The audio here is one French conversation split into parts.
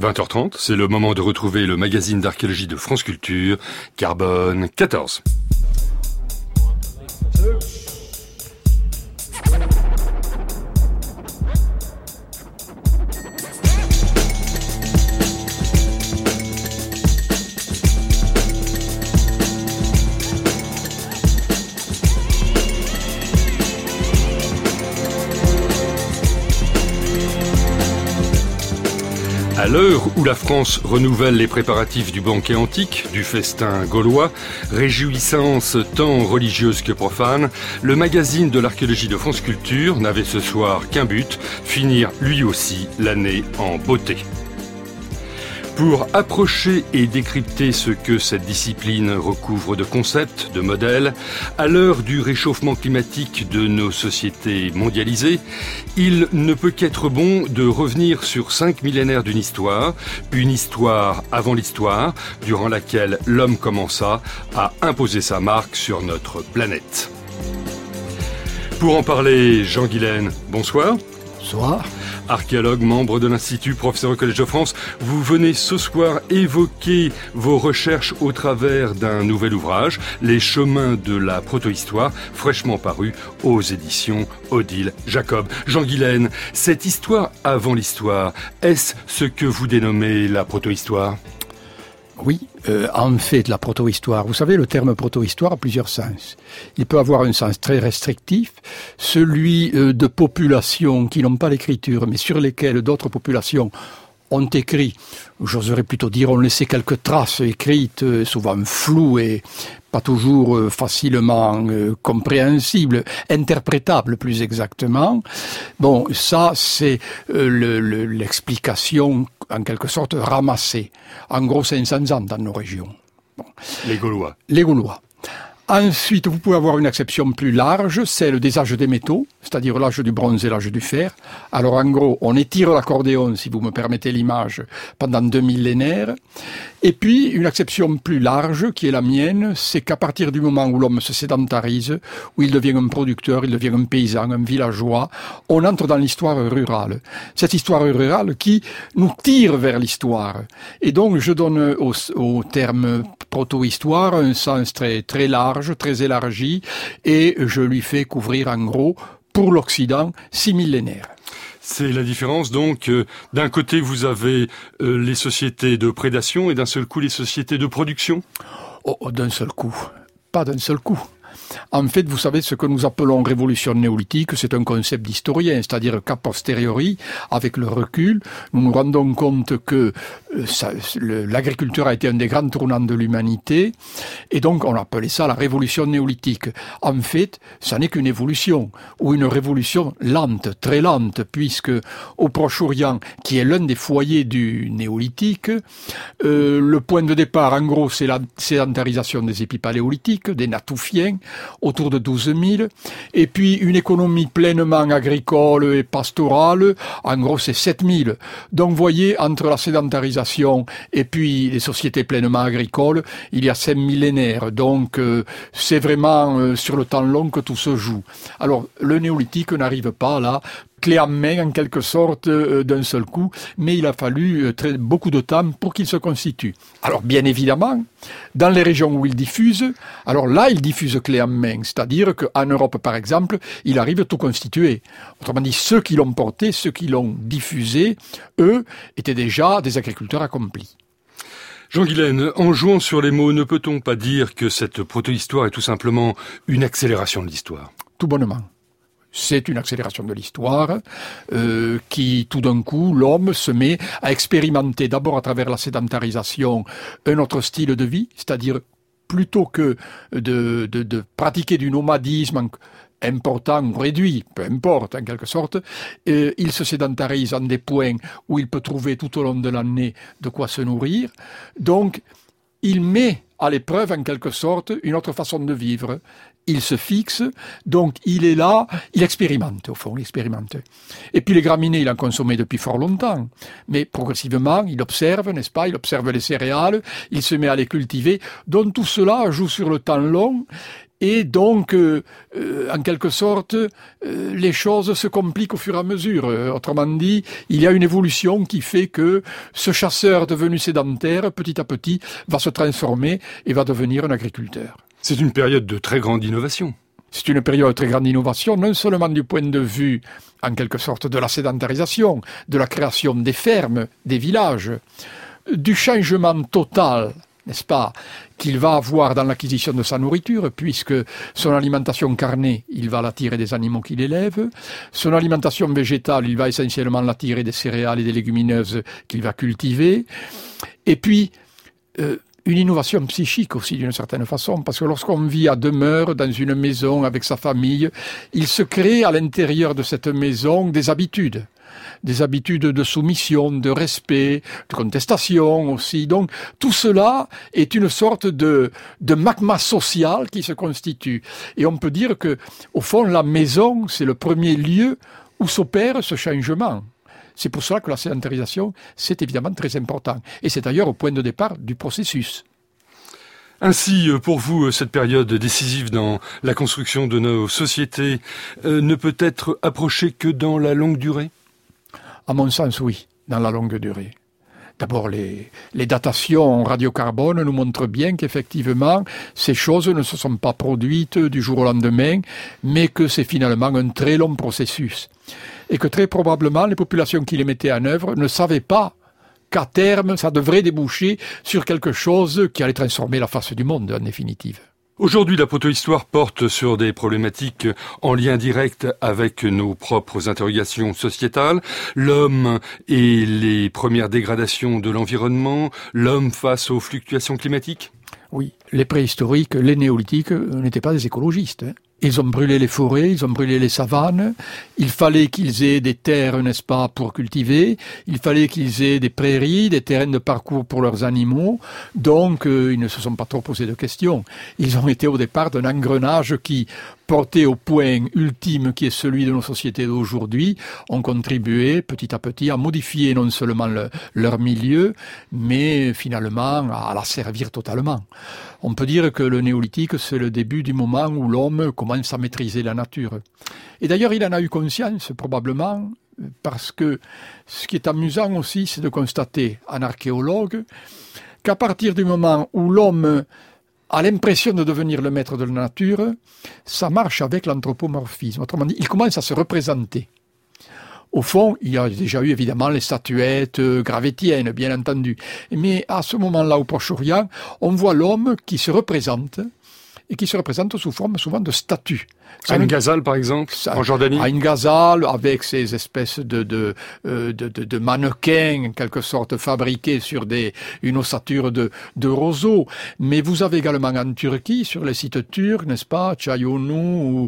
20h30, c'est le moment de retrouver le magazine d'archéologie de France Culture, Carbone 14. À l'heure où la France renouvelle les préparatifs du banquet antique, du festin gaulois, réjouissance tant religieuse que profane, le magazine de l'archéologie de France Culture n'avait ce soir qu'un but, finir lui aussi l'année en beauté. Pour approcher et décrypter ce que cette discipline recouvre de concepts, de modèles, à l'heure du réchauffement climatique de nos sociétés mondialisées, il ne peut qu'être bon de revenir sur 5 millénaires d'une histoire, une histoire avant l'histoire, durant laquelle l'homme commença à imposer sa marque sur notre planète. Pour en parler, Jean Guilaine, bonsoir. Bonsoir. Archéologue, membre de l'Institut, professeur au Collège de France, vous venez ce soir évoquer vos recherches au travers d'un nouvel ouvrage, Les chemins de la protohistoire, fraîchement paru aux éditions Odile Jacob. Jean Guilaine, cette histoire avant l'histoire, est-ce ce que vous dénommez la protohistoire ? Oui, en fait, la protohistoire. Vous savez, le terme protohistoire a plusieurs sens. Il peut avoir un sens très restrictif, celui de populations qui n'ont pas l'écriture, mais sur lesquelles d'autres populations ont écrit. J'oserais plutôt dire, ont laissé quelques traces écrites, souvent floues et pas toujours facilement compréhensibles, interprétables plus exactement. Bon, ça, c'est l'explication, en quelque sorte, ramassée. En gros, 500 ans dans nos régions. Bon. Les Gaulois. Les Gaulois. Ensuite, vous pouvez avoir une exception plus large, celle des âges des métaux, c'est-à-dire l'âge du bronze et l'âge du fer. Alors en gros, on étire l'accordéon, si vous me permettez l'image, pendant 2 millénaires. Et puis, une exception plus large, qui est la mienne, c'est qu'à partir du moment où l'homme se sédentarise, où il devient un producteur, il devient un paysan, un villageois, on entre dans l'histoire rurale. Cette histoire rurale qui nous tire vers l'histoire. Et donc, je donne au terme proto-histoire un sens très, très large, très élargi, et je lui fais couvrir en gros, pour l'Occident, 6 millénaires. C'est la différence donc, d'un côté vous avez les sociétés de prédation et d'un seul coup les sociétés de production ? Oh, d'un seul coup. Pas d'un seul coup. En fait, vous savez, ce que nous appelons révolution néolithique, c'est un concept d'historien, c'est-à-dire qu'a posteriori, avec le recul, nous nous rendons compte que l'agriculture a été un des grands tournants de l'humanité, et donc on appelait ça la révolution néolithique. En fait, ça n'est qu'une évolution, ou une révolution lente, très lente, puisque au Proche-Orient, qui est l'un des foyers du néolithique, le point de départ, en gros, c'est la sédentarisation des épipaléolithiques, des Natoufiens, autour de 12 000, et puis une économie pleinement agricole et pastorale, en gros c'est 7 000. Donc vous voyez, entre la sédentarisation et puis les sociétés pleinement agricoles, il y a 5 millénaires, donc c'est vraiment sur le temps long que tout se joue. Alors le néolithique n'arrive pas là, clé en main en quelque sorte d'un seul coup, mais il a fallu beaucoup de temps pour qu'il se constitue. Alors bien évidemment, dans les régions où il diffuse, alors là il diffuse clé en main, c'est-à-dire qu'en Europe par exemple, il arrive tout constitué. Autrement dit, ceux qui l'ont porté, ceux qui l'ont diffusé, eux, étaient déjà des agriculteurs accomplis. Jean Guilaine, en jouant sur les mots, ne peut-on pas dire que cette proto-histoire est tout simplement une accélération de l'histoire ? Tout bonnement. C'est une accélération de l'histoire qui, tout d'un coup, l'homme se met à expérimenter d'abord à travers la sédentarisation un autre style de vie, c'est-à-dire plutôt que de pratiquer du nomadisme important ou réduit, peu importe en quelque sorte, il se sédentarise en des points où il peut trouver tout au long de l'année de quoi se nourrir. Donc, il met à l'épreuve en quelque sorte une autre façon de vivre. Il se fixe, donc il est là, il expérimente au fond, il expérimente. Et puis les graminées, il en consommait depuis fort longtemps, mais progressivement, il observe, n'est-ce pas, il observe les céréales, il se met à les cultiver, donc tout cela joue sur le temps long, Et donc, en quelque sorte, les choses se compliquent au fur et à mesure. Autrement dit, il y a une évolution qui fait que ce chasseur devenu sédentaire, petit à petit, va se transformer et va devenir un agriculteur. C'est une période de très grande innovation. C'est une période de très grande innovation, non seulement du point de vue, en quelque sorte, de la sédentarisation, de la création des fermes, des villages, du changement total, n'est-ce pas, qu'il va avoir dans l'acquisition de sa nourriture, puisque son alimentation carnée, il va la tirer des animaux qu'il élève, son alimentation végétale, il va essentiellement la tirer des céréales et des légumineuses qu'il va cultiver, et puis une innovation psychique aussi d'une certaine façon, parce que lorsqu'on vit à demeure dans une maison avec sa famille, il se crée à l'intérieur de cette maison des habitudes de soumission, de respect, de contestation aussi. Donc tout cela est une sorte de magma social qui se constitue. Et on peut dire que, au fond, la maison, c'est le premier lieu où s'opère ce changement. C'est pour cela que la sédentarisation, c'est évidemment très important. Et c'est d'ailleurs au point de départ du processus. Ainsi, pour vous, cette période décisive dans la construction de nos sociétés ne peut être approchée que dans la longue durée ? À mon sens, oui, dans la longue durée. D'abord, les datations en radiocarbone nous montrent bien qu'effectivement, ces choses ne se sont pas produites du jour au lendemain, mais que c'est finalement un très long processus. Et que très probablement, les populations qui les mettaient en œuvre ne savaient pas qu'à terme, ça devrait déboucher sur quelque chose qui allait transformer la face du monde, en définitive. Aujourd'hui, la protohistoire porte sur des problématiques en lien direct avec nos propres interrogations sociétales, l'homme et les premières dégradations de l'environnement, l'homme face aux fluctuations climatiques. Oui, les préhistoriques, les néolithiques n'étaient pas des écologistes. Ils ont brûlé les forêts, ils ont brûlé les savanes, il fallait qu'ils aient des terres, n'est-ce pas, pour cultiver, il fallait qu'ils aient des prairies, des terrains de parcours pour leurs animaux, donc ils ne se sont pas trop posé de questions. Ils ont été au départ d'un engrenage qui, porté au point ultime qui est celui de nos sociétés d'aujourd'hui, ont contribué petit à petit à modifier non seulement leur milieu, mais finalement à la servir totalement. On peut dire que le néolithique, c'est le début du moment où l'homme commence à maîtriser la nature. Et d'ailleurs, il en a eu conscience, probablement, parce que ce qui est amusant aussi, c'est de constater, en archéologue, qu'à partir du moment où l'homme a l'impression de devenir le maître de la nature, ça marche avec l'anthropomorphisme. Autrement dit, il commence à se représenter. Au fond, il y a déjà eu évidemment les statuettes gravétiennes, bien entendu. Mais à ce moment-là, au Proche-Orient, on voit l'homme qui se représente, et qui se représente sous forme souvent de statues. Ain Ghazal, par exemple, en Jordanie. Ain Ghazal, avec ces espèces de mannequins, en quelque sorte, fabriqués sur une ossature de roseaux. Mais vous avez également en Turquie, sur les sites turcs, n'est-ce pas, Çayonu ou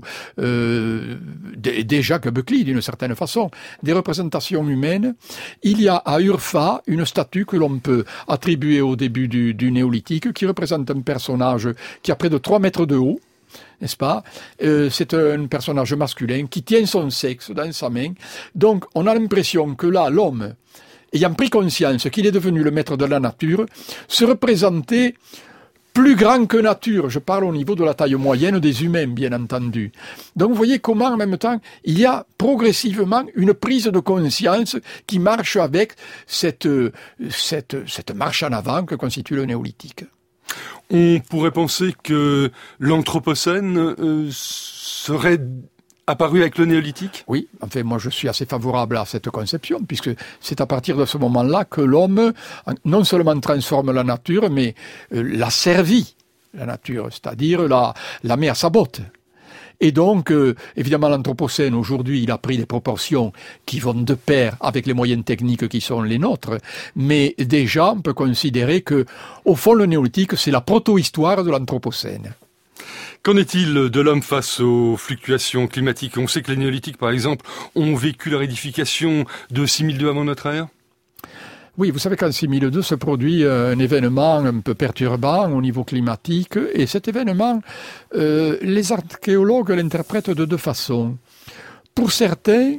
déjà Göbekli, d'une certaine façon, des représentations humaines. Il y a à Urfa une statue que l'on peut attribuer au début du néolithique, qui représente un personnage qui a près de 3 mètres de haut, n'est-ce pas? C'est un personnage masculin qui tient son sexe dans sa main. Donc, on a l'impression que là, l'homme, ayant pris conscience qu'il est devenu le maître de la nature, se représentait plus grand que nature. Je parle au niveau de la taille moyenne des humains, bien entendu. Donc, vous voyez comment, en même temps, il y a progressivement une prise de conscience qui marche avec cette marche en avant que constitue le néolithique. On pourrait penser que l'Anthropocène serait apparu avec le néolithique ? Oui, enfin moi je suis assez favorable à cette conception, puisque c'est à partir de ce moment-là que l'homme non seulement transforme la nature, mais la servit, la nature, c'est-à-dire la met à sa botte. Et donc, évidemment, l'Anthropocène, aujourd'hui, il a pris des proportions qui vont de pair avec les moyens techniques qui sont les nôtres. Mais déjà, on peut considérer que, au fond, le néolithique, c'est la proto-histoire de l'Anthropocène. Qu'en est-il de l'homme face aux fluctuations climatiques ? On sait que les néolithiques, par exemple, ont vécu la rédification de 6002 avant notre ère ? Oui, vous savez qu'en 6002 se produit un événement un peu perturbant au niveau climatique, et cet événement, les archéologues l'interprètent de 2 façons. Pour certains,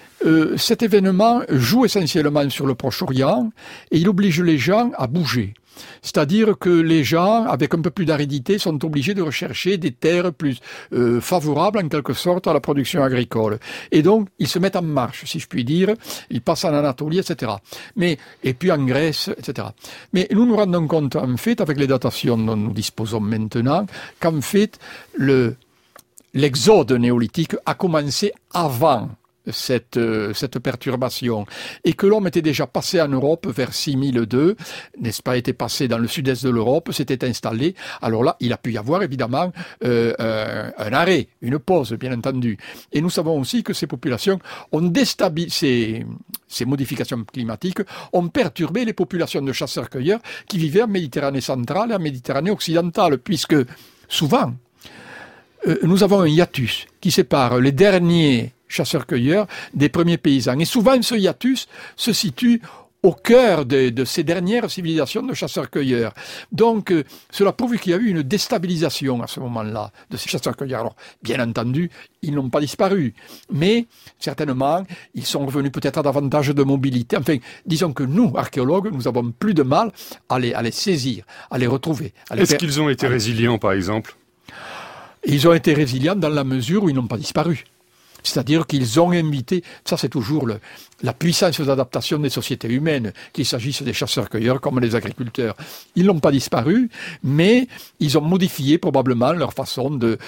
cet événement joue essentiellement sur le Proche-Orient, et il oblige les gens à bouger. C'est-à-dire que les gens, avec un peu plus d'aridité, sont obligés de rechercher des terres plus favorables, en quelque sorte, à la production agricole. Et donc, ils se mettent en marche, si je puis dire. Ils passent en Anatolie, etc. Et puis en Grèce, etc. Mais nous nous rendons compte, en fait, avec les datations dont nous disposons maintenant, qu'en fait, l'exode néolithique a commencé avant cette perturbation, et que l'homme était déjà passé en Europe vers 6002, n'est-ce pas, était passé dans le sud-est de l'Europe, s'était installé. Alors là, il a pu y avoir évidemment un arrêt, une pause, bien entendu. Et nous savons aussi que ces populations ont déstabilisé, ces modifications climatiques ont perturbé les populations de chasseurs-cueilleurs qui vivaient en Méditerranée centrale et en Méditerranée occidentale, puisque souvent, nous avons un hiatus qui sépare les derniers chasseurs-cueilleurs des premiers paysans. Et souvent, ce hiatus se situe au cœur de ces dernières civilisations de chasseurs-cueilleurs. Donc, cela prouve qu'il y a eu une déstabilisation à ce moment-là de ces chasseurs-cueilleurs. Alors, bien entendu, ils n'ont pas disparu, mais certainement, ils sont revenus peut-être à davantage de mobilité. Enfin, disons que nous, archéologues, nous avons plus de mal à les saisir, à les retrouver. Est-ce qu'ils ont été résilients, par exemple ? Ils ont été résilients dans la mesure où ils n'ont pas disparu. C'est-à-dire qu'ils ont invité, ça c'est toujours la puissance d'adaptation des sociétés humaines, qu'il s'agisse des chasseurs-cueilleurs comme des agriculteurs. Ils n'ont pas disparu, mais ils ont modifié probablement leur façon de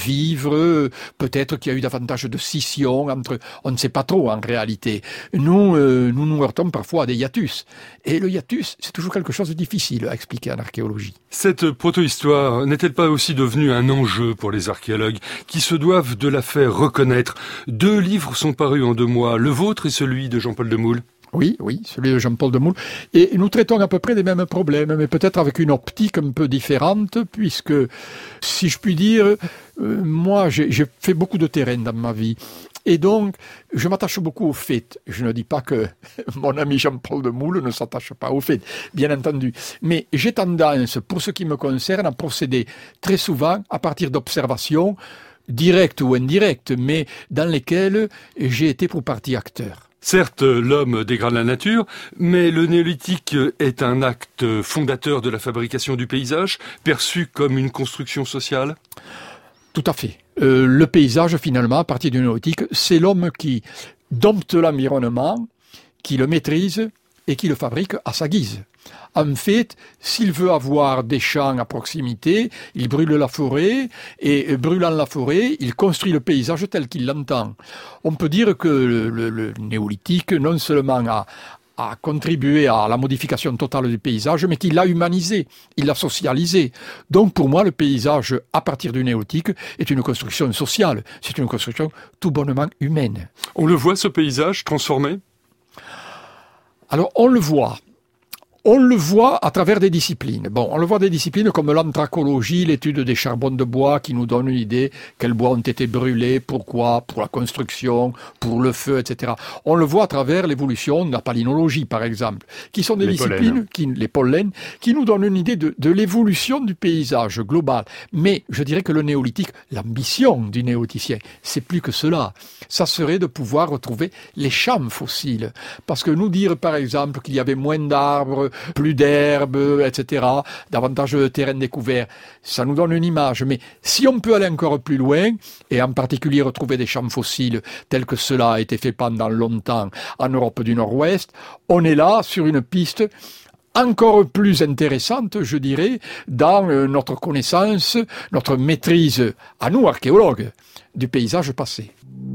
vivre. Peut-être qu'il y a eu davantage de scission entre, on ne sait pas trop en réalité. Nous nous heurtons parfois à des hiatus. Et le hiatus, c'est toujours quelque chose de difficile à expliquer en archéologie. Cette proto-histoire n'est-elle pas aussi devenue un enjeu pour les archéologues qui se doivent de la faire reconnaître ? 2 livres sont parus en 2 mois, le vôtre et celui de Jean-Paul Demoule. Oui, celui de Jean-Paul Demoule. Et nous traitons à peu près des mêmes problèmes, mais peut-être avec une optique un peu différente, puisque, si je puis dire, moi, j'ai fait beaucoup de terrain dans ma vie. Et donc, je m'attache beaucoup aux faits. Je ne dis pas que mon ami Jean-Paul Demoule ne s'attache pas aux faits, bien entendu. Mais j'ai tendance, pour ce qui me concerne, à procéder très souvent à partir d'observations, directes ou indirectes, mais dans lesquelles j'ai été pour partie acteur. Certes, l'homme dégrade la nature, mais le néolithique est un acte fondateur de la fabrication du paysage, perçu comme une construction sociale ? Tout à fait. Le paysage, finalement, à partir du néolithique, c'est l'homme qui dompte l'environnement, qui le maîtrise et qui le fabrique à sa guise. En fait, s'il veut avoir des champs à proximité, il brûle la forêt, et brûlant la forêt, il construit le paysage tel qu'il l'entend. On peut dire que le néolithique, non seulement a contribué à la modification totale du paysage, mais qu'il l'a humanisé, il l'a socialisé. Donc pour moi, le paysage, à partir du néolithique, est une construction sociale, c'est une construction tout bonnement humaine. On le voit, ce paysage transformé ? Alors on le voit. On le voit à travers des disciplines. Bon, on le voit des disciplines comme l'anthracologie, l'étude des charbons de bois qui nous donne une idée quels bois ont été brûlés, pourquoi, pour la construction, pour le feu, etc. On le voit à travers l'évolution de la palynologie, par exemple, qui sont des disciplines, les pollens, qui nous donnent une idée de l'évolution du paysage global. Mais je dirais que le néolithique, l'ambition du néolithicien, c'est plus que cela. Ça serait de pouvoir retrouver les champs fossiles. Parce que nous dire, par exemple, qu'il y avait moins d'arbres, plus d'herbes, etc., davantage de terrains découverts, ça nous donne une image. Mais si on peut aller encore plus loin, et en particulier retrouver des champs fossiles tels que cela a été fait pendant longtemps en Europe du Nord-Ouest, on est là sur une piste encore plus intéressante, je dirais, dans notre connaissance, notre maîtrise, à nous archéologues, du paysage passé.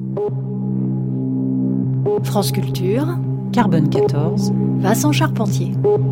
France Culture, Carbone 14, Vincent Charpentier.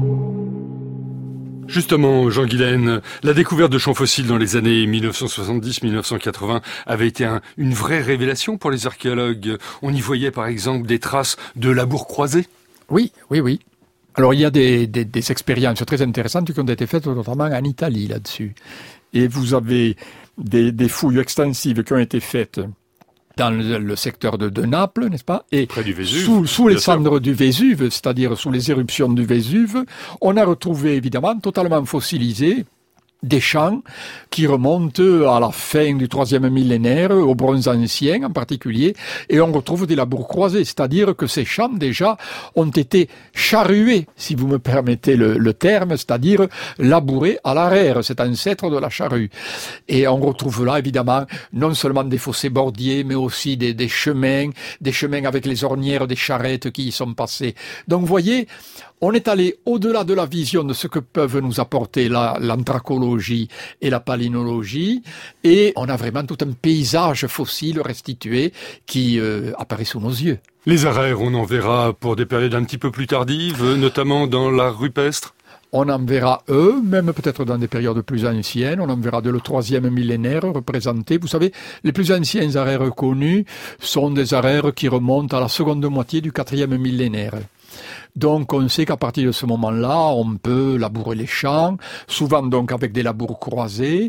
Justement, Jean Guilaine, la découverte de champs fossiles dans les années 1970-1980 avait été une vraie révélation pour les archéologues. On y voyait par exemple des traces de labours croisés. Oui. Alors il y a des expériences très intéressantes qui ont été faites notamment en Italie là-dessus. Et vous avez des fouilles extensives qui ont été faites dans le secteur de Naples, n'est-ce pas? Et près du Vésuve, sous les cendres du Vésuve, c'est-à-dire sous les éruptions du Vésuve, on a retrouvé évidemment totalement fossilisé des champs qui remontent à la fin du 3e millénaire, au bronze ancien en particulier, et on retrouve des labours croisés, c'est-à-dire que ces champs déjà ont été charrués, si vous me permettez le terme, c'est-à-dire labourés à l'arrière, cet ancêtre de la charrue. Et on retrouve là évidemment non seulement des fossés bordiers, mais aussi des chemins avec les ornières des charrettes qui y sont passées. Donc vous voyez, on est allé au-delà de la vision de ce que peuvent nous apporter l'anthracologie et la palynologie, et on a vraiment tout un paysage fossile restitué qui apparaît sous nos yeux. Les araires, on en verra pour des périodes un petit peu plus tardives, notamment dans l'art rupestre. On en verra même peut-être dans des périodes plus anciennes, on en verra dès le 3e millénaire représentés. Vous savez, les plus anciens araires connus sont des araires qui remontent à la seconde moitié du 4e millénaire. Donc on sait qu'à partir de ce moment-là, on peut labourer les champs, souvent donc avec des labours croisés.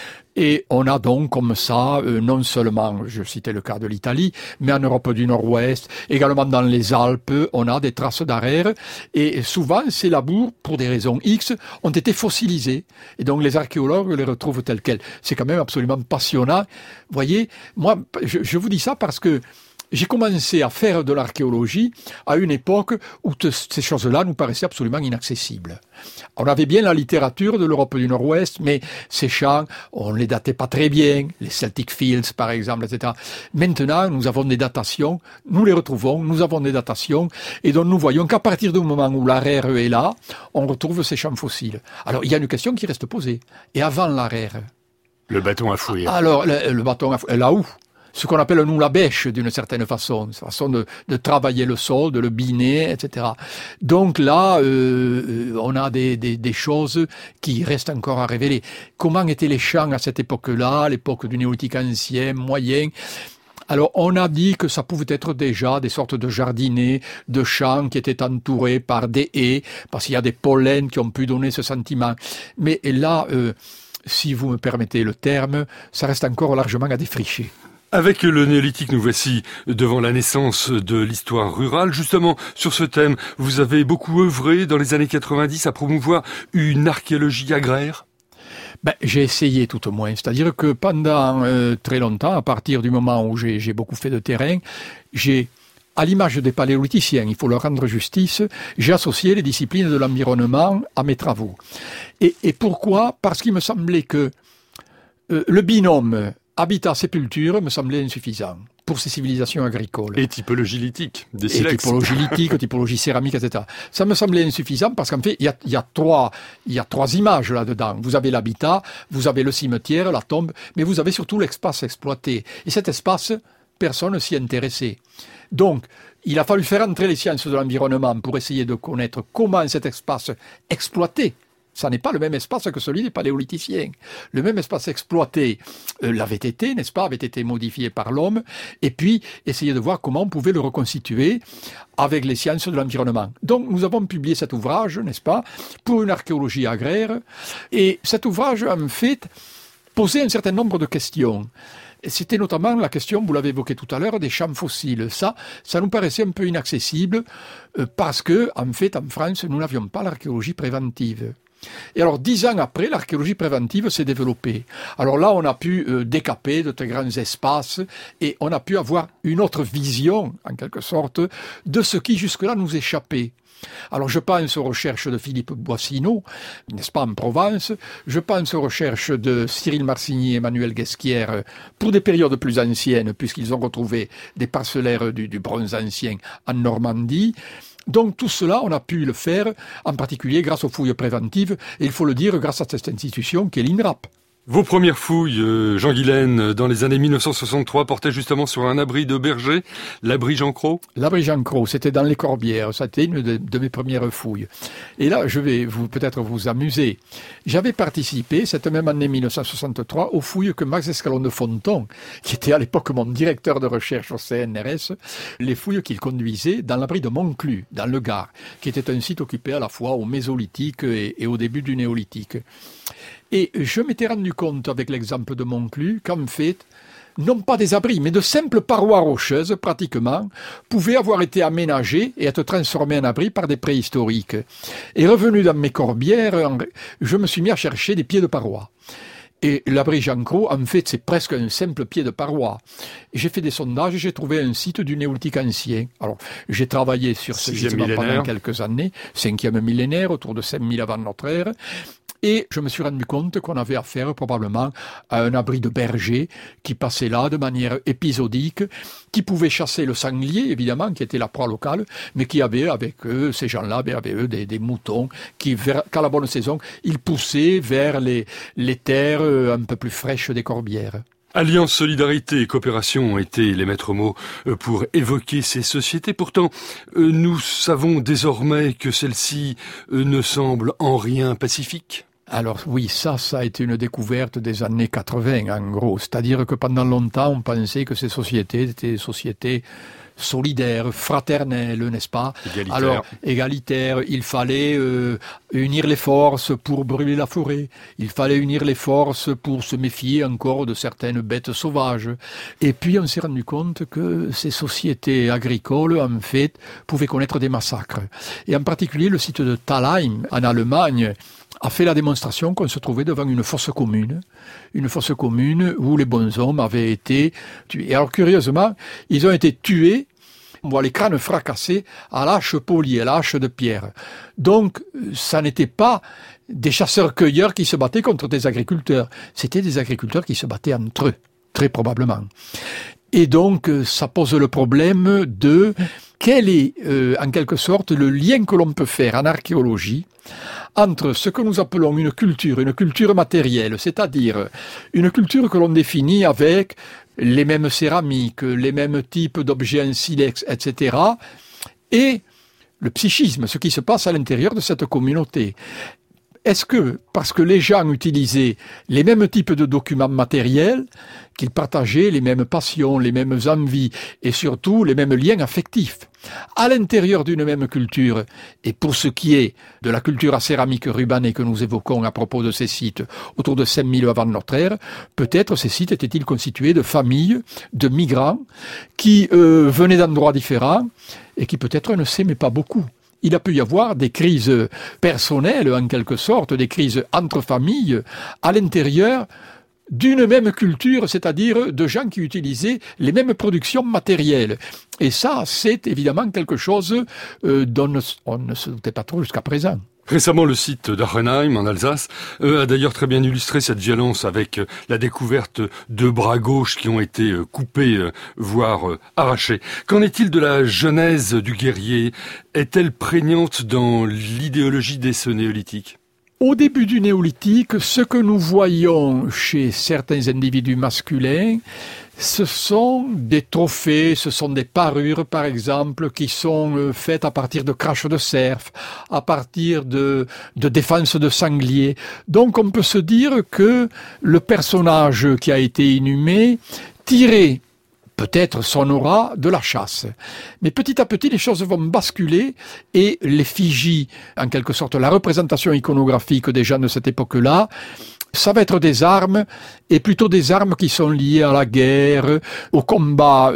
Et on a donc comme ça, non seulement, je citais le cas de l'Italie, mais en Europe du Nord-Ouest, également dans les Alpes, on a des traces d'araires. Et souvent, ces labours, pour des raisons X, ont été fossilisés. Et donc les archéologues les retrouvent tels quels. C'est quand même absolument passionnant. Vous voyez, moi, je vous dis ça parce que j'ai commencé à faire de l'archéologie à une époque où ces choses-là nous paraissaient absolument inaccessibles. On avait bien la littérature de l'Europe du Nord-Ouest, mais ces champs, on les datait pas très bien, les Celtic Fields par exemple, etc. Maintenant, nous avons des datations, nous les retrouvons, nous avons des datations, et donc nous voyons qu'à partir du moment où l'araire est là, on retrouve ces champs fossiles. Alors, il y a une question qui reste posée. Et avant l'araire? Le bâton à fouiller. Alors, le bâton à fouiller, là où? Ce qu'on appelle, nous, la bêche, d'une certaine façon. Façon de travailler le sol, de le biner, etc. Donc là, on a des choses qui restent encore à révéler. Comment étaient les champs à cette époque-là, l'époque du néolithique ancien, moyen? Alors, on a dit que ça pouvait être déjà des sortes de jardinets, de champs qui étaient entourés par des haies, parce qu'il y a des pollens qui ont pu donner ce sentiment. Mais là, si vous me permettez le terme, ça reste encore largement à défricher. Avec le néolithique, nous voici devant la naissance de l'histoire rurale. Justement, sur ce thème, vous avez beaucoup œuvré dans les années 90 à promouvoir une archéologie agraire. J'ai essayé tout au moins. C'est-à-dire que pendant très longtemps, à partir du moment où j'ai beaucoup fait de terrain, à l'image des paléolithiciens, il faut leur rendre justice, j'ai associé les disciplines de l'environnement à mes travaux. Et pourquoi? Parce qu'il me semblait que le binôme habitat-sépulture me semblait insuffisant pour ces civilisations agricoles. Et typologie lithique, des silex. Et typologie lithique, typologie céramique, etc. Ça me semblait insuffisant parce qu'en fait, il y a trois images là-dedans. Vous avez l'habitat, vous avez le cimetière, la tombe, mais vous avez surtout l'espace exploité. Et cet espace, personne ne s'y intéressait. Donc, il a fallu faire entrer les sciences de l'environnement pour essayer de connaître comment cet espace exploité. Ça n'est pas le même espace que celui des paléolithiciens. Le même espace exploité l'avait été, n'est-ce pas, avait été modifié par l'homme, et puis essayer de voir comment on pouvait le reconstituer avec les sciences de l'environnement. Donc nous avons publié cet ouvrage, n'est-ce pas, pour une archéologie agraire, et cet ouvrage, en fait, posait un certain nombre de questions. C'était notamment la question, vous l'avez évoqué tout à l'heure, des champs fossiles. Ça nous paraissait un peu inaccessible, parce que, en fait, en France, nous n'avions pas l'archéologie préventive. Et alors, 10 ans après, l'archéologie préventive s'est développée. Alors là, on a pu décaper de très grands espaces et on a pu avoir une autre vision, en quelque sorte, de ce qui jusque-là nous échappait. Alors je pense aux recherches de Philippe Boissineau, n'est-ce pas, en Provence. Je pense aux recherches de Cyril Marcigny et Emmanuel Guesquière pour des périodes plus anciennes, puisqu'ils ont retrouvé des parcellaires du bronze ancien en Normandie. Donc tout cela, on a pu le faire, en particulier grâce aux fouilles préventives, et il faut le dire, grâce à cette institution qui est l'INRAP. Vos premières fouilles, Jean Guilaine, dans les années 1963, portaient justement sur un abri de berger, l'abri Jean Cros. L'abri Jean Cros, c'était dans les Corbières, c'était une de mes premières fouilles. Et là, je vais peut-être vous amuser. J'avais participé, cette même année 1963, aux fouilles que Max Escalon de Fonton, qui était à l'époque mon directeur de recherche au CNRS, les fouilles qu'il conduisait dans l'abri de Montclus, dans le Gard, qui était un site occupé à la fois au Mésolithique et au début du Néolithique. Et je m'étais rendu compte, avec l'exemple de Montclus, qu'en fait, non pas des abris, mais de simples parois rocheuses, pratiquement, pouvaient avoir été aménagées et être transformées en abris par des préhistoriques. Et revenu dans mes corbières, je me suis mis à chercher des pieds de parois. Et l'abri Jean Cros, en fait, c'est presque un simple pied de paroi. J'ai fait des sondages et j'ai trouvé un site du néolithique ancien. Alors, j'ai travaillé sur ce gisement pendant quelques années, 5e millénaire, autour de 5000 avant notre ère. Et je me suis rendu compte qu'on avait affaire probablement à un abri de berger qui passait là de manière épisodique, qui pouvait chasser le sanglier, évidemment, qui était la proie locale, mais qui avait avec eux, ces gens-là, avaient eux des moutons qui, qu'à la bonne saison, ils poussaient vers les terres un peu plus fraîches des corbières. Alliance, solidarité et coopération ont été les maîtres mots pour évoquer ces sociétés. Pourtant, nous savons désormais que celles-ci ne semblent en rien pacifiques. Alors oui, ça a été une découverte des années 80 en gros. C'est-à-dire que pendant longtemps, on pensait que ces sociétés étaient des sociétés solidaires, fraternelles, n'est-ce pas? Égalitaires. Alors, égalitaires, il fallait unir les forces pour brûler la forêt. Il fallait unir les forces pour se méfier encore de certaines bêtes sauvages. Et puis, on s'est rendu compte que ces sociétés agricoles, en fait, pouvaient connaître des massacres. Et en particulier, le site de Thalheim, en Allemagne, a fait la démonstration qu'on se trouvait devant une fosse commune où les bonshommes avaient été tués. Et alors, curieusement, ils ont été tués, on voit les crânes fracassés à l'âche polie, à l'âche de pierre. Donc, ça n'était pas des chasseurs-cueilleurs qui se battaient contre des agriculteurs. C'était des agriculteurs qui se battaient entre eux, très probablement. Et donc, ça pose le problème de quel est, en quelque sorte, le lien que l'on peut faire en archéologie entre ce que nous appelons une culture matérielle, c'est-à-dire une culture que l'on définit avec les mêmes céramiques, les mêmes types d'objets en silex, etc., et le psychisme, ce qui se passe à l'intérieur de cette communauté. Est-ce que, parce que les gens utilisaient les mêmes types de documents matériels, qu'ils partageaient les mêmes passions, les mêmes envies et surtout les mêmes liens affectifs, à l'intérieur d'une même culture, et pour ce qui est de la culture acéramique rubanée que nous évoquons à propos de ces sites autour de 5000 avant notre ère, peut-être ces sites étaient-ils constitués de familles, de migrants, qui venaient d'endroits différents et qui peut-être ne s'aimaient pas beaucoup. Il a pu y avoir des crises personnelles, en quelque sorte, des crises entre familles, à l'intérieur d'une même culture, c'est-à-dire de gens qui utilisaient les mêmes productions matérielles. Et ça, c'est évidemment quelque chose dont on ne se doutait pas trop jusqu'à présent. Récemment, le site d'Arnheim, en Alsace, a d'ailleurs très bien illustré cette violence avec la découverte de bras gauches qui ont été coupés, voire arrachés. Qu'en est-il de la genèse du guerrier? Est-elle prégnante dans l'idéologie des néolithiques? Au début du néolithique, ce que nous voyons chez certains individus masculins, ce sont des trophées, ce sont des parures, par exemple, qui sont faites à partir de craches de cerf, à partir de défenses de sangliers. Donc on peut se dire que le personnage qui a été inhumé tirait peut-être son aura de la chasse. Mais petit à petit, les choses vont basculer et l'effigie, en quelque sorte, la représentation iconographique des gens de cette époque-là, ça va être des armes, et plutôt des armes qui sont liées à la guerre, au combat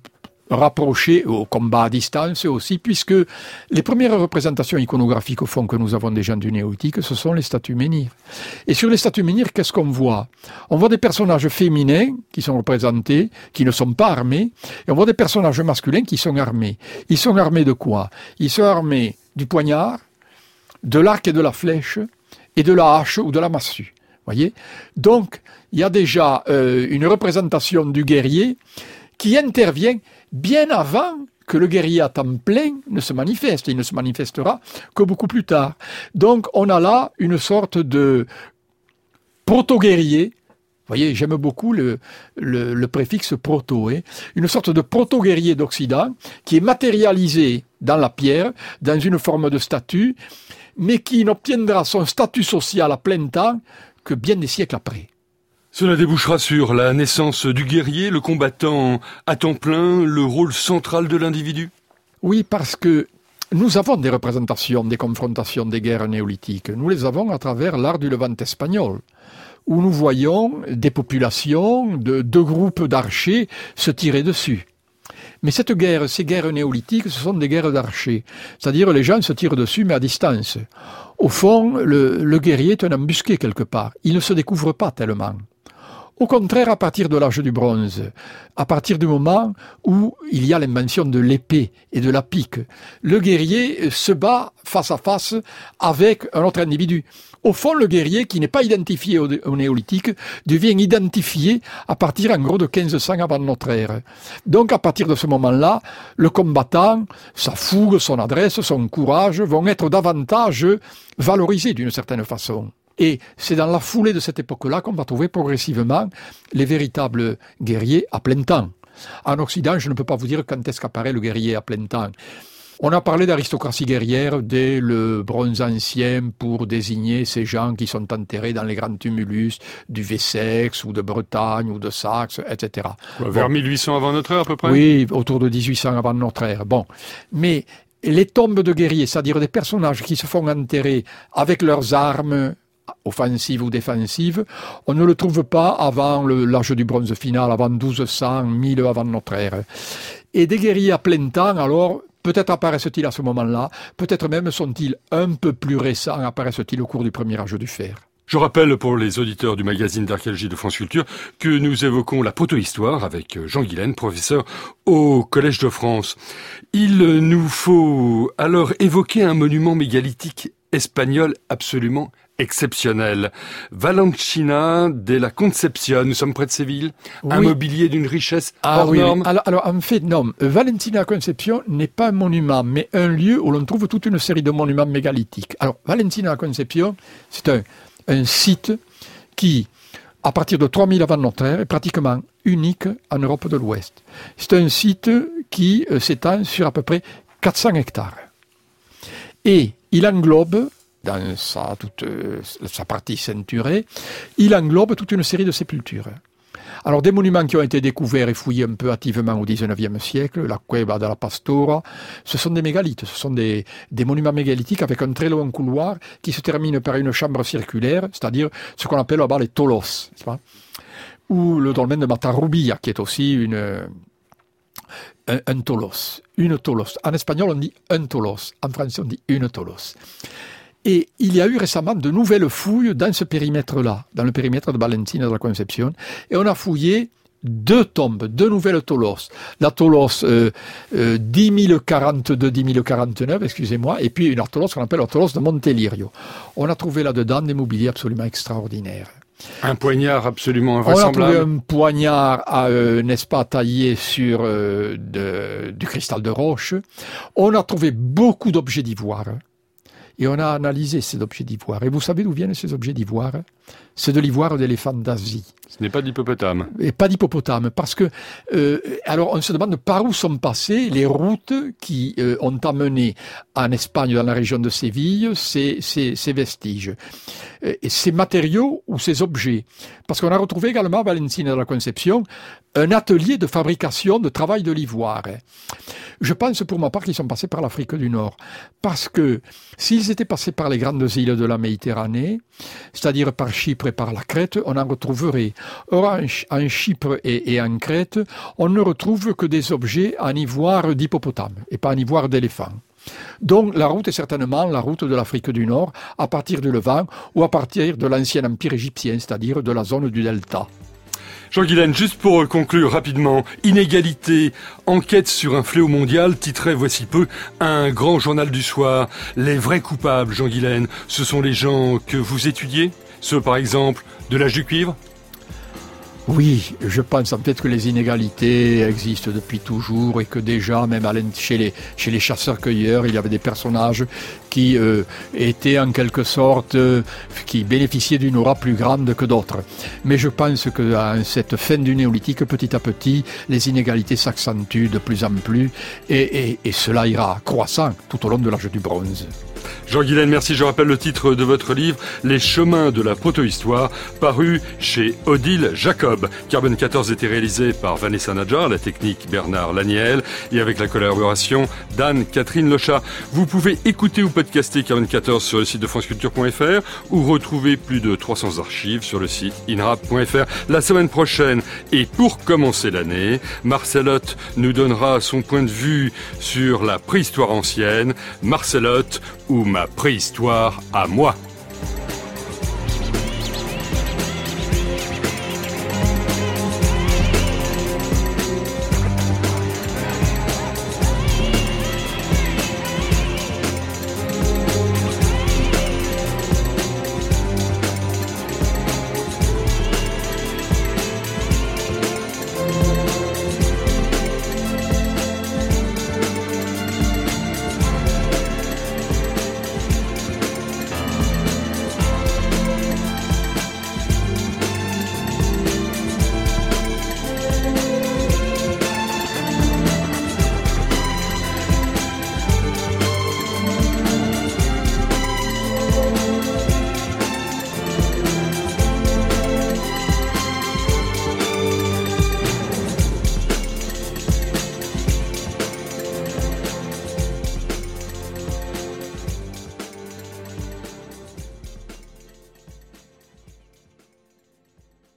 rapproché, au combat à distance aussi, puisque les premières représentations iconographiques au fond que nous avons des gens du néolithique, ce sont les statues menhirs. Et sur les statues menhirs, qu'est-ce qu'on voit? On voit des personnages féminins qui sont représentés, qui ne sont pas armés, et on voit des personnages masculins qui sont armés. Ils sont armés de quoi? Ils sont armés du poignard, de l'arc et de la flèche, et de la hache ou de la massue. Voyez? Donc, il y a déjà une représentation du guerrier qui intervient bien avant que le guerrier à temps plein ne se manifeste. Il ne se manifestera que beaucoup plus tard. Donc, on a là une sorte de proto-guerrier. Vous voyez, j'aime beaucoup le préfixe proto. Une sorte de proto-guerrier d'Occident qui est matérialisé dans la pierre, dans une forme de statue, mais qui n'obtiendra son statut social à plein temps que bien des siècles après. Cela débouchera sur la naissance du guerrier, le combattant à temps plein, le rôle central de l'individu? Oui, parce que nous avons des représentations, des confrontations des guerres néolithiques. Nous les avons à travers l'art du Levant espagnol. où nous voyons des populations, deux groupes d'archers se tirer dessus. Mais ces guerres néolithiques, ce sont des guerres d'archers. C'est-à-dire les gens se tirent dessus, mais à distance. Au fond, le guerrier est un embusqué quelque part. Il ne se découvre pas tellement. Au contraire, à partir de l'âge du bronze, à partir du moment où il y a l'invention de l'épée et de la pique, le guerrier se bat face à face avec un autre individu. Au fond, le guerrier, qui n'est pas identifié au néolithique, devient identifié à partir, en gros, de 1500 avant notre ère. Donc, à partir de ce moment-là, le combattant, sa fougue, son adresse, son courage vont être davantage valorisés d'une certaine façon. Et c'est dans la foulée de cette époque-là qu'on va trouver progressivement les véritables guerriers à plein temps. En Occident, je ne peux pas vous dire quand est-ce qu'apparaît le guerrier à plein temps. On a parlé d'aristocratie guerrière dès le bronze ancien pour désigner ces gens qui sont enterrés dans les grands tumulus du Wessex ou de Bretagne ou de Saxe, etc. Vers 1800 avant notre ère à peu près ? Oui, autour de 1800 avant notre ère. Bon, mais les tombes de guerriers, c'est-à-dire des personnages qui se font enterrer avec leurs armes, offensive ou défensive, on ne le trouve pas avant l'âge du bronze final, avant 1200, 1000 avant notre ère. Et des guerriers à plein temps, alors, peut-être apparaissent-ils à ce moment-là, peut-être même sont-ils un peu plus récents, apparaissent-ils au cours du premier âge du fer. Je rappelle pour les auditeurs du magazine d'archéologie de France Culture que nous évoquons la protohistoire avec Jean Guilaine, professeur au Collège de France. Il nous faut alors évoquer un monument mégalithique espagnol absolument exceptionnel. Valencina de la Concepción, nous sommes près de Séville, oui. Un mobilier d'une richesse hors norme. Alors en fait, non, Valencina de la Concepción n'est pas un monument, mais un lieu où l'on trouve toute une série de monuments mégalithiques. Alors, Valencina de la Concepción, c'est un site qui, à partir de 3000 avant notre ère, est pratiquement unique en Europe de l'Ouest. C'est un site qui s'étend sur à peu près 400 hectares. Et il englobe, dans toute sa partie ceinturée, il englobe toute une série de sépultures. Alors des monuments qui ont été découverts et fouillés un peu hâtivement au XIXe siècle, la Cueva de la Pastora, ce sont des mégalithes, ce sont des monuments mégalithiques avec un très long couloir qui se termine par une chambre circulaire, c'est-à-dire ce qu'on appelle là-bas les tolos, n'est-ce pas ? Ou le dolmen de Matarrubia, qui est aussi un tolos, une tolos. En espagnol, on dit un tolos, en français, on dit une tolos. Et il y a eu récemment de nouvelles fouilles dans ce périmètre-là, dans le périmètre de Valencina de la Concepción, et on a fouillé 2 tombes, 2 nouvelles tolos. La tolos 10.042-10.049, excusez-moi, et puis une tolos qu'on appelle la tolos de Montelirio. On a trouvé là-dedans des mobiliers absolument extraordinaires. Un poignard absolument invraisemblable. On a trouvé un poignard, n'est-ce pas, taillé sur du cristal de roche. On a trouvé beaucoup d'objets d'ivoire. Et on a analysé ces objets d'ivoire. Et vous savez d'où viennent ces objets d'ivoire ? C'est de l'ivoire d'éléphant d'Asie. Ce n'est pas d'hippopotame. Et pas d'hippopotame, parce que... alors on se demande par où sont passées les routes qui ont amené en Espagne, dans la région de Séville, ces vestiges. Et ces matériaux ou ces objets. Parce qu'on a retrouvé également à Valencina de la Concepción un atelier de fabrication de travail de l'ivoire. Je pense pour ma part qu'ils sont passés par l'Afrique du Nord. Parce que s'ils étaient passés par les grandes îles de la Méditerranée, c'est-à-dire par Chypre et par la Crète, on en retrouverait. Or, en Chypre et en Crète, on ne retrouve que des objets en ivoire d'hippopotame et pas en ivoire d'éléphant. Donc la route est certainement la route de l'Afrique du Nord, à partir du Levant ou à partir de l'ancien empire égyptien, c'est-à-dire de la zone du delta. Jean Guilaine, juste pour conclure rapidement, Inégalité, enquête sur un fléau mondial, titrait voici peu un grand journal du soir. Les vrais coupables, Jean Guilaine, ce sont les gens que vous étudiez ? Ceux, par exemple, de l'âge du cuivre ? Oui, je pense en fait que les inégalités existent depuis toujours et que déjà, même chez les chasseurs-cueilleurs, il y avait des personnages qui étaient en quelque sorte, qui bénéficiaient d'une aura plus grande que d'autres. Mais je pense que à cette fin du néolithique, petit à petit, les inégalités s'accentuent de plus en plus et cela ira croissant tout au long de l'âge du bronze. Jean Guilaine, merci. Je rappelle le titre de votre livre, Les chemins de la protohistoire, paru chez Odile Jacob. Job. Carbone 14 était réalisé par Vanessa Nadjar, la technique Bernard Laniel et avec la collaboration d'Anne-Catherine Lochat. Vous pouvez écouter ou podcaster Carbone 14 sur le site de franceculture.fr ou retrouver plus de 300 archives sur le site inrap.fr. La semaine prochaine, et pour commencer l'année, Marcelotte nous donnera son point de vue sur la préhistoire ancienne. Marcelotte ou ma préhistoire à moi.